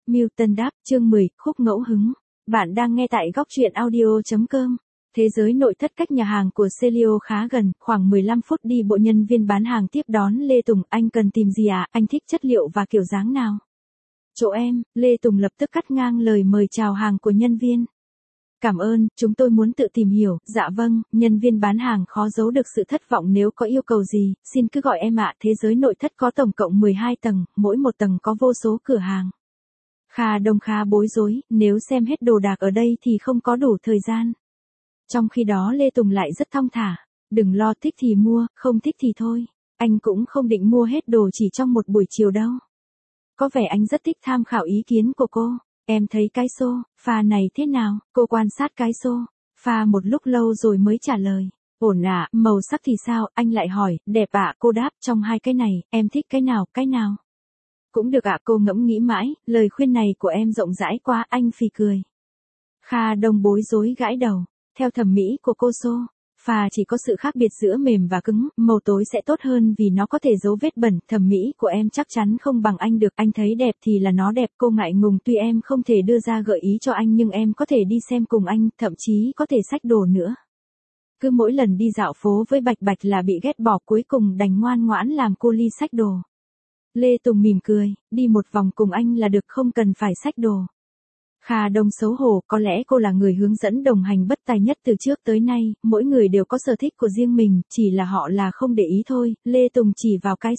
Milton đáp, chương 10, khúc ngẫu hứng. Bạn đang nghe tại góc truyện audio.com. Thế giới nội thất cách nhà hàng của Celio khá gần, khoảng 15 phút đi bộ. Nhân viên bán hàng tiếp đón Lê Tùng, anh cần tìm gì à, anh thích chất liệu và kiểu dáng nào? Chỗ em, Lê Tùng lập tức cắt ngang lời mời chào hàng của nhân viên. Cảm ơn, chúng tôi muốn tự tìm hiểu. Dạ vâng, nhân viên bán hàng khó giấu được sự thất vọng. Nếu có yêu cầu gì, xin cứ gọi em ạ. Thế giới nội thất có tổng cộng 12 tầng, mỗi một tầng có vô số cửa hàng. Kha Đông khá bối rối, nếu xem hết đồ đạc ở đây thì không có đủ thời gian. Trong khi đó Lê Tùng lại rất thong thả. Đừng lo, thích thì mua, không thích thì thôi. Anh cũng không định mua hết đồ chỉ trong một buổi chiều đâu. Có vẻ anh rất thích tham khảo ý kiến của cô. Em thấy cái sofa này thế nào? Cô quan sát cái sofa một lúc lâu rồi mới trả lời. Ổn ạ, màu sắc thì sao? Anh lại hỏi. Đẹp ạ, cô đáp. Trong hai cái này, em thích cái nào? Cái nào? Cũng được ạ, cô ngẫm nghĩ mãi. Lời khuyên này của em rộng rãi quá, anh phì cười. Kha Đông bối rối gãi đầu. Theo thẩm mỹ của cô, sofa chỉ có sự khác biệt giữa mềm và cứng, màu tối sẽ tốt hơn vì nó có thể giấu vết bẩn. Thẩm mỹ của em chắc chắn không bằng anh được, anh thấy đẹp thì là nó đẹp. Cô ngại ngùng, tuy em không thể đưa ra gợi ý cho anh nhưng em có thể đi xem cùng anh, thậm chí có thể xách đồ nữa. Cứ mỗi lần đi dạo phố với Bạch Bạch là bị ghét bỏ, cuối cùng đành ngoan ngoãn làm cô ly xách đồ. Lê Tùng mỉm cười, đi một vòng cùng anh là được, không cần phải xách đồ. Kha Đông xấu hổ, có lẽ cô là người hướng dẫn đồng hành bất tài nhất từ trước tới nay, mỗi người đều có sở thích của riêng mình, chỉ là họ là không để ý thôi. Lê Tùng chỉ vào cái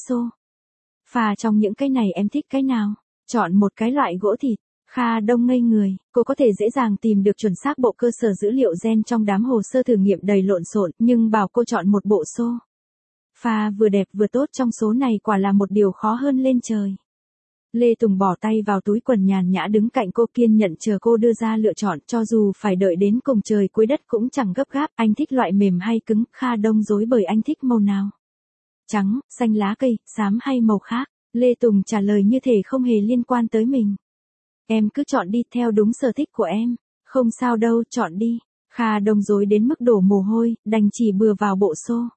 sofa, trong những cái này em thích cái nào? Chọn một cái loại gỗ thịt. Kha Đông ngây người, cô có thể dễ dàng tìm được chuẩn xác bộ cơ sở dữ liệu gen trong đám hồ sơ thử nghiệm đầy lộn xộn, nhưng bảo cô chọn một bộ sofa vừa đẹp vừa tốt trong số này quả là một điều khó hơn lên trời. Lê Tùng bỏ tay vào túi quần, nhàn nhã đứng cạnh cô, kiên nhẫn chờ cô đưa ra lựa chọn, cho dù phải đợi đến cùng trời cuối đất cũng chẳng gấp gáp. Anh thích loại mềm hay cứng? Kha Đông rối bời, anh thích màu nào? Trắng, xanh lá cây, xám hay màu khác? Lê Tùng trả lời như thể không hề liên quan tới mình. Em cứ chọn đi, theo đúng sở thích của em. Không sao đâu, chọn đi. Kha Đông rối đến mức đổ mồ hôi, đành chỉ bừa vào bộ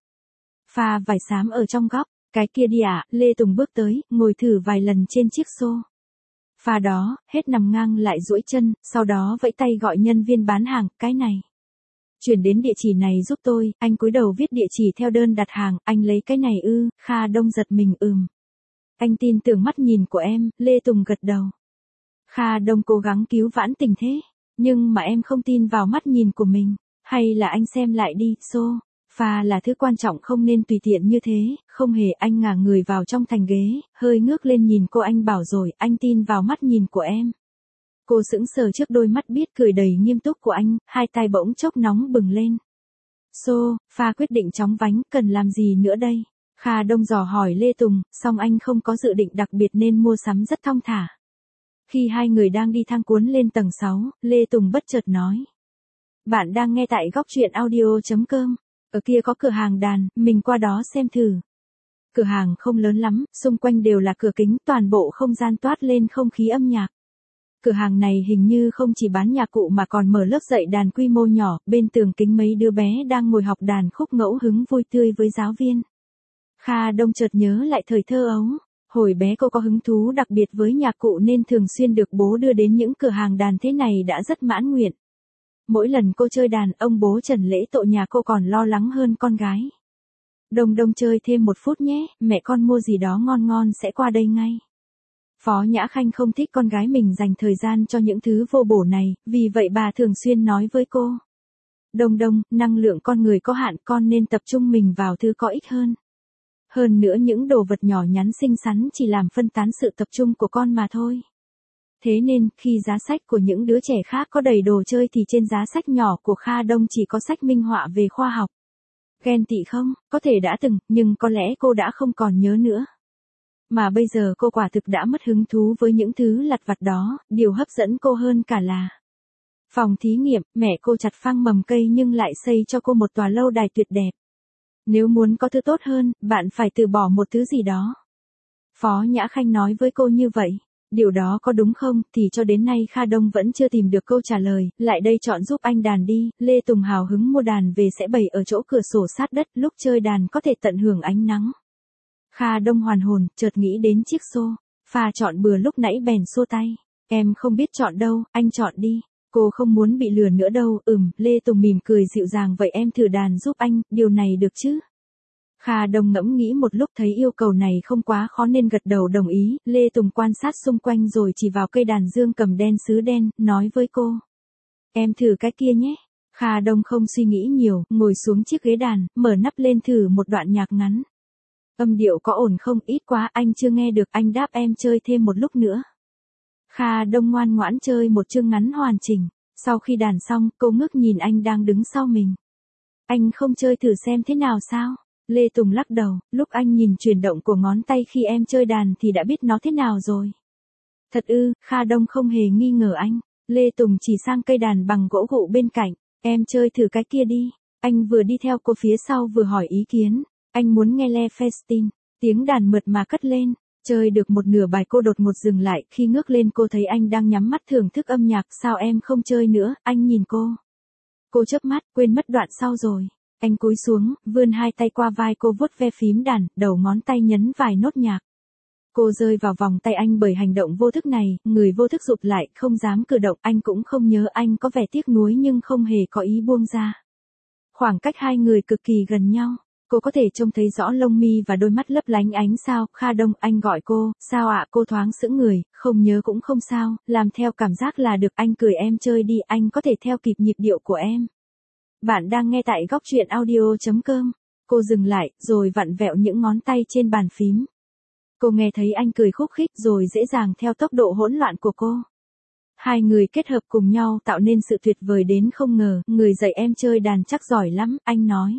sofa vải xám ở trong góc. Cái kia đi ạ. Lê Tùng bước tới, ngồi thử vài lần trên chiếc sofa đó, hết nằm ngang lại duỗi chân, sau đó vẫy tay gọi nhân viên bán hàng, cái này. Chuyển đến địa chỉ này giúp tôi. Anh cúi đầu viết địa chỉ theo đơn đặt hàng. Anh lấy cái này ư? Kha Đông giật mình, Anh tin tưởng mắt nhìn của em. Lê Tùng gật đầu. Kha Đông cố gắng cứu vãn tình thế. Nhưng mà em không tin vào mắt nhìn của mình. Hay là anh xem lại đi, sofa là thứ quan trọng, không nên tùy tiện như thế. Không hề. Anh ngả người vào trong thành ghế, hơi ngước lên nhìn cô. Anh bảo rồi, anh tin vào mắt nhìn của em. Cô sững sờ trước đôi mắt biết cười đầy nghiêm túc của anh, hai tay bỗng chốc nóng bừng lên. Sofa quyết định chóng vánh, cần làm gì nữa đây? Kha Đông dò hỏi Lê Tùng, song anh không có dự định đặc biệt nên mua sắm rất thong thả. Khi hai người đang đi thang cuốn lên tầng 6, Lê Tùng bất chợt nói. Bạn đang nghe tại góc truyện audio.com. Ở kia có cửa hàng đàn, mình qua đó xem thử. Cửa hàng không lớn lắm, xung quanh đều là cửa kính, toàn bộ không gian toát lên không khí âm nhạc. Cửa hàng này hình như không chỉ bán nhạc cụ mà còn mở lớp dạy đàn quy mô nhỏ, bên tường kính mấy đứa bé đang ngồi học đàn khúc ngẫu hứng vui tươi với giáo viên. Kha Đông chợt nhớ lại thời thơ ấu. Hồi bé cô có hứng thú đặc biệt với nhạc cụ nên thường xuyên được bố đưa đến những cửa hàng đàn thế này đã rất mãn nguyện. Mỗi lần cô chơi đàn, ông bố Trần Lễ Tội nhà cô còn lo lắng hơn con gái. Đông Đông chơi thêm một phút nhé, mẹ con mua gì đó ngon ngon sẽ qua đây ngay. Phó Nhã Khanh không thích con gái mình dành thời gian cho những thứ vô bổ này, vì vậy bà thường xuyên nói với cô. Đông Đông, năng lượng con người có hạn, con nên tập trung mình vào thứ có ích hơn. Hơn nữa những đồ vật nhỏ nhắn xinh xắn chỉ làm phân tán sự tập trung của con mà thôi. Thế nên, khi giá sách của những đứa trẻ khác có đầy đồ chơi thì trên giá sách nhỏ của Kha Đông chỉ có sách minh họa về khoa học. Ghen tị không? Có thể đã từng, nhưng có lẽ cô đã không còn nhớ nữa. Mà bây giờ cô quả thực đã mất hứng thú với những thứ lặt vặt đó, điều hấp dẫn cô hơn cả là phòng thí nghiệm. Mẹ cô chặt phang mầm cây nhưng lại xây cho cô một tòa lâu đài tuyệt đẹp. Nếu muốn có thứ tốt hơn, bạn phải từ bỏ một thứ gì đó. Phó Nhã Khanh nói với cô như vậy. Điều đó có đúng không? Thì cho đến nay Kha Đông vẫn chưa tìm được câu trả lời. Lại đây chọn giúp anh đàn đi. Lê Tùng hào hứng mua đàn về sẽ bày ở chỗ cửa sổ sát đất, lúc chơi đàn có thể tận hưởng ánh nắng. Kha Đông hoàn hồn, chợt nghĩ đến chiếc sofa chọn bừa lúc nãy bèn xua tay. Em không biết chọn đâu, anh chọn đi. Cô không muốn bị lừa nữa đâu. Lê Tùng mỉm cười dịu dàng, vậy em thử đàn giúp anh, điều này được chứ? Kha Đông ngẫm nghĩ một lúc thấy yêu cầu này không quá khó nên gật đầu đồng ý. Lê Tùng quan sát xung quanh rồi chỉ vào cây đàn dương cầm đen sứ đen, nói với cô. Em thử cái kia nhé. Kha Đông không suy nghĩ nhiều, ngồi xuống chiếc ghế đàn, mở nắp lên thử một đoạn nhạc ngắn. Âm điệu có ổn không? Ít quá, anh chưa nghe được, anh đáp em chơi thêm một lúc nữa. Kha Đông ngoan ngoãn chơi một chương ngắn hoàn chỉnh. Sau khi đàn xong, cô ngước nhìn anh đang đứng sau mình. Anh không chơi thử xem thế nào sao? Lê Tùng lắc đầu, lúc anh nhìn chuyển động của ngón tay khi em chơi đàn thì đã biết nó thế nào rồi. Thật ư? Kha Đông không hề nghi ngờ anh. Lê Tùng chỉ sang cây đàn bằng gỗ gụ bên cạnh. Em chơi thử cái kia đi. Anh vừa đi theo cô phía sau vừa hỏi ý kiến. Anh muốn nghe Le Festin. Tiếng đàn mượt mà cất lên. Chơi được một nửa bài cô đột ngột dừng lại. Khi ngước lên cô thấy anh đang nhắm mắt thưởng thức âm nhạc. Sao em không chơi nữa? Anh nhìn cô. Cô chớp mắt, quên mất đoạn sau rồi. Anh cúi xuống, vươn hai tay qua vai cô vuốt ve phím đàn, đầu ngón tay nhấn vài nốt nhạc. Cô rơi vào vòng tay anh bởi hành động vô thức này, người vô thức rụt lại, không dám cử động. Anh cũng không nhớ, anh có vẻ tiếc nuối nhưng không hề có ý buông ra. Khoảng cách hai người cực kỳ gần nhau. Cô có thể trông thấy rõ lông mi và đôi mắt lấp lánh ánh sao. Kha Đông, anh gọi cô. Sao ạ? Cô thoáng sững người, không nhớ cũng không sao, làm theo cảm giác là được. Anh cười, em chơi đi, anh có thể theo kịp nhịp điệu của em. Bạn đang nghe tại góc truyện audio.com. Cô dừng lại, rồi vặn vẹo những ngón tay trên bàn phím. Cô nghe thấy anh cười khúc khích rồi dễ dàng theo tốc độ hỗn loạn của cô. Hai người kết hợp cùng nhau tạo nên sự tuyệt vời đến không ngờ. Người dạy em chơi đàn chắc giỏi lắm, anh nói.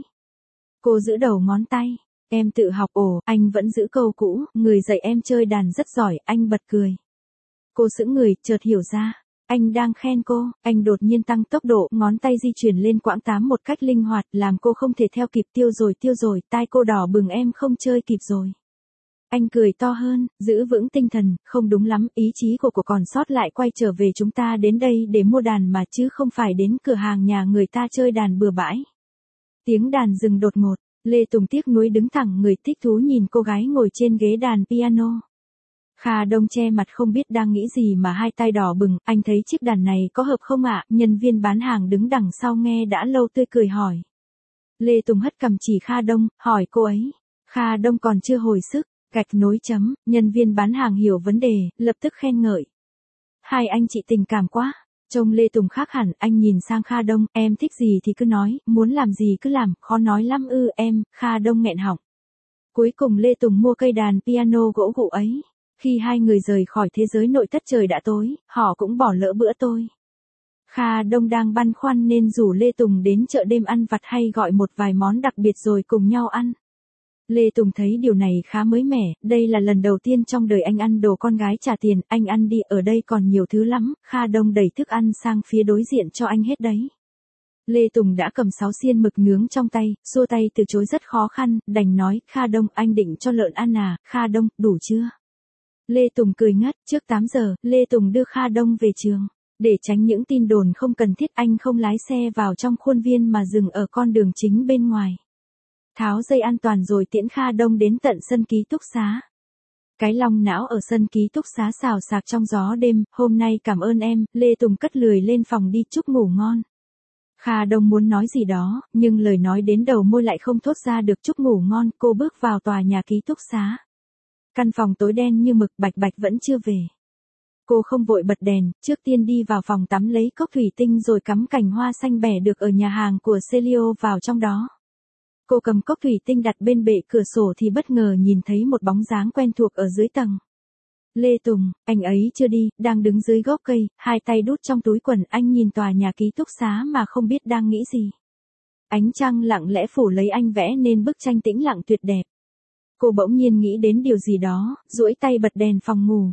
Cô giữ đầu ngón tay. Em tự học. Ồ, anh vẫn giữ câu cũ. Người dạy em chơi đàn rất giỏi, anh bật cười. Cô sững người, chợt hiểu ra. Anh đang khen cô. Anh đột nhiên tăng tốc độ, ngón tay di chuyển lên quãng 8 một cách linh hoạt, làm cô không thể theo kịp. Tiêu rồi, tai cô đỏ bừng, em không chơi kịp rồi. Anh cười to hơn, giữ vững tinh thần, không đúng lắm, ý chí của cô còn sót lại. Quay trở về, chúng ta đến đây để mua đàn mà chứ không phải đến cửa hàng nhà người ta chơi đàn bừa bãi. Tiếng đàn dừng đột ngột, Lê Tùng tiếc nuối đứng thẳng người, thích thú nhìn cô gái ngồi trên ghế đàn piano. Kha Đông che mặt không biết đang nghĩ gì mà hai tay đỏ bừng. Anh thấy chiếc đàn này có hợp không ạ? Nhân viên bán hàng đứng đằng sau nghe đã lâu tươi cười hỏi. Lê Tùng hất cằm chỉ Kha Đông, hỏi cô ấy. Kha Đông còn chưa hồi sức, gạch nối chấm. Nhân viên bán hàng hiểu vấn đề, lập tức khen ngợi. Hai anh chị tình cảm quá. Trông Lê Tùng khác hẳn, anh nhìn sang Kha Đông, em thích gì thì cứ nói, muốn làm gì cứ làm, khó nói lắm ư em. Kha Đông nghẹn họng. Cuối cùng Lê Tùng mua cây đàn piano gỗ gụ ấy. Khi hai người rời khỏi thế giới nội thất trời đã tối, họ cũng bỏ lỡ bữa tối. Kha Đông đang băn khoăn nên rủ Lê Tùng đến chợ đêm ăn vặt hay gọi một vài món đặc biệt rồi cùng nhau ăn. Lê Tùng thấy điều này khá mới mẻ, đây là lần đầu tiên trong đời anh ăn đồ con gái trả tiền. Anh ăn đi, ở đây còn nhiều thứ lắm. Kha Đông đẩy thức ăn sang phía đối diện, cho anh hết đấy. Lê Tùng đã cầm 6 xiên mực nướng trong tay, xua tay từ chối rất khó khăn, đành nói. Kha Đông, anh định cho lợn ăn à? Kha Đông, đủ chưa? Lê Tùng cười ngất. Trước 8 giờ, Lê Tùng đưa Kha Đông về trường. Để tránh những tin đồn không cần thiết, anh không lái xe vào trong khuôn viên mà dừng ở con đường chính bên ngoài. Tháo dây an toàn rồi tiễn Kha Đông đến tận sân ký túc xá. Cái long não ở sân ký túc xá xào xạc trong gió đêm. Hôm nay cảm ơn em. Lê Tùng cất lười lên phòng đi, chúc ngủ ngon. Kha Đông muốn nói gì đó, nhưng lời nói đến đầu môi lại không thốt ra được. Chúc ngủ ngon. Cô bước vào tòa nhà ký túc xá. Căn phòng tối đen như mực, Bạch Bạch vẫn chưa về. Cô không vội bật đèn, trước tiên đi vào phòng tắm lấy cốc thủy tinh rồi cắm cành hoa xanh bẻ được ở nhà hàng của Celio vào trong đó. Cô cầm cốc thủy tinh đặt bên bệ cửa sổ thì bất ngờ nhìn thấy một bóng dáng quen thuộc ở dưới tầng. Lê Tùng, anh ấy chưa đi, đang đứng dưới gốc cây, hai tay đút trong túi quần. Anh nhìn tòa nhà ký túc xá mà không biết đang nghĩ gì. Ánh trăng lặng lẽ phủ lấy anh vẽ nên bức tranh tĩnh lặng tuyệt đẹp. Cô bỗng nhiên nghĩ đến điều gì đó, duỗi tay bật đèn phòng ngủ.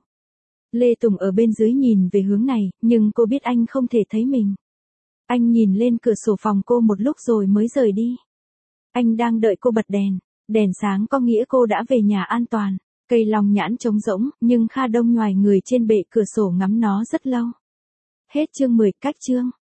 Lê Tùng ở bên dưới nhìn về hướng này, nhưng cô biết anh không thể thấy mình. Anh nhìn lên cửa sổ phòng cô một lúc rồi mới rời đi. Anh đang đợi cô bật đèn. Đèn sáng có nghĩa cô đã về nhà an toàn. Cây long nhãn trống rỗng, nhưng Kha Đông nhoài người trên bệ cửa sổ ngắm nó rất lâu. Hết chương 10, cách chương.